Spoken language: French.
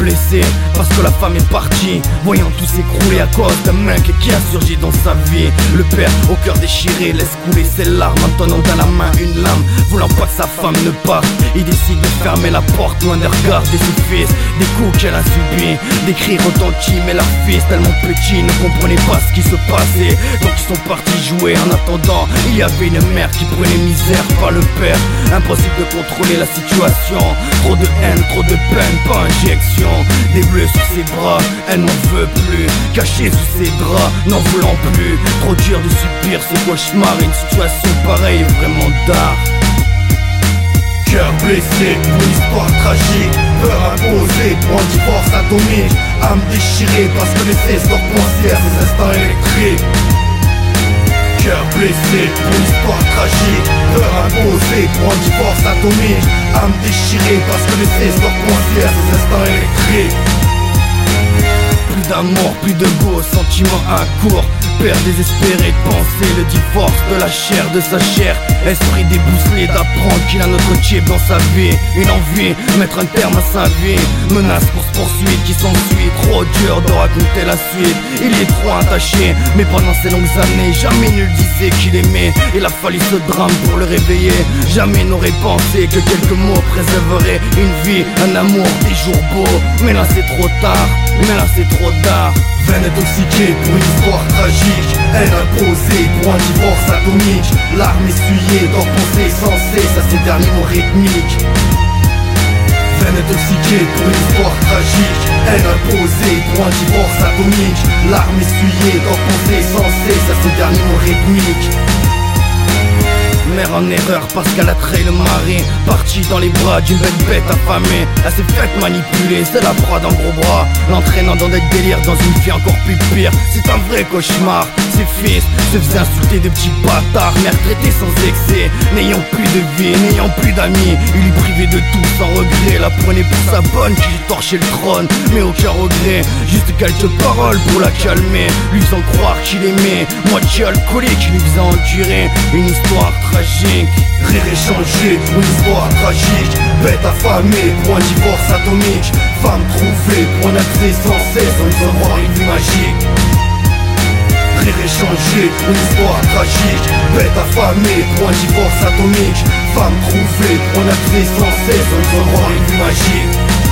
blessé parce que la femme est partie, voyant tout s'écrouler à cause d'un mec qui a surgi dans sa vie. Le père au cœur déchiré laisse couler ses larmes en tenant dans la main une lame, voulant pas que sa femme ne parte. Il décide de fermer la porte loin des regards de ses fils, des coups qu'elle a subis, des cris retentissent. Mais leur fils tellement petit ne comprenait pas ce qui se passait. Donc ils sont partis jouer. En attendant, il y avait une mère qui prenait misère par le père. Impossible de contrôler la situation. Trop de haine, trop de peine, pas injection. Des bleus sur ses bras, elle n'en veut plus. Cachée sous ses draps, n'en voulant plus. Trop dur de subir ce cauchemar. Une situation pareille est vraiment d'art. Cœur blessé pour une histoire tragique, peur imposée pour un divorce atomique, âme déchirée parce que les fesses doivent penser à ces instants électriques. Cœur blessé pour une histoire tragique, peur imposée pour un divorce atomique, âme déchirée parce que les fesses doivent penser à ces instants électriques. Plus d'amour, plus de goût, sentiment incourt. Père désespéré de penser le divorce de la chair, de sa chair. Esprit débousselé d'apprendre qu'il a notre type dans sa vie. Une envie, mettre un terme à sa vie. Menace pour se poursuivre qui s'ensuit. Trop dur de raconter la suite. Il est trop attaché, mais pendant ces longues années jamais nul disait qu'il aimait. Il a fallu ce drame pour le réveiller. Jamais n'aurait pensé que quelques mots préserveraient une vie, un amour, des jours beaux. Mais là c'est trop tard, mais là c'est trop tard. Veine intoxiquée pour une histoire tragique, haine imposée pour un divorce atomique, larmes essuyées dans pensée sans cesse à ces derniers mots rythmiques. Veine intoxiquée pour une histoire tragique, haine imposée pour un divorce atomique, larmes essuyées dans pensée sans cesse à ces derniers mots rythmiques. Mère en erreur parce qu'elle a trahi le mari, partie dans les bras d'une belle bête affamée. Elle s'est faite manipuler, c'est la proie d'un gros bras, l'entraînant dans des délires dans une vie encore plus pire. C'est un vrai cauchemar. Ses fils se faisaient insulter de petits bâtards, mère traitée sans excès, n'ayant plus de vie, n'ayant plus d'amis. Il lui privait de tout sans regret, la prenait pour sa bonne qui lui torchait le trône, mais aucun regret, juste quelques paroles pour la calmer, lui faisant croire qu'il aimait, moitié alcoolique, qui lui faisait endurer une histoire tragique. Rire échangé pour une histoire tragique, bête affamée pour un divorce atomique, femme trouvée pour un accès sans cesse en lui avoir une vie magique. Rire échangé pour une histoire tragique, bête affamée pour un divorce atomique, femme trouvée pour un accès sans cesse en lui avoir une vie magique.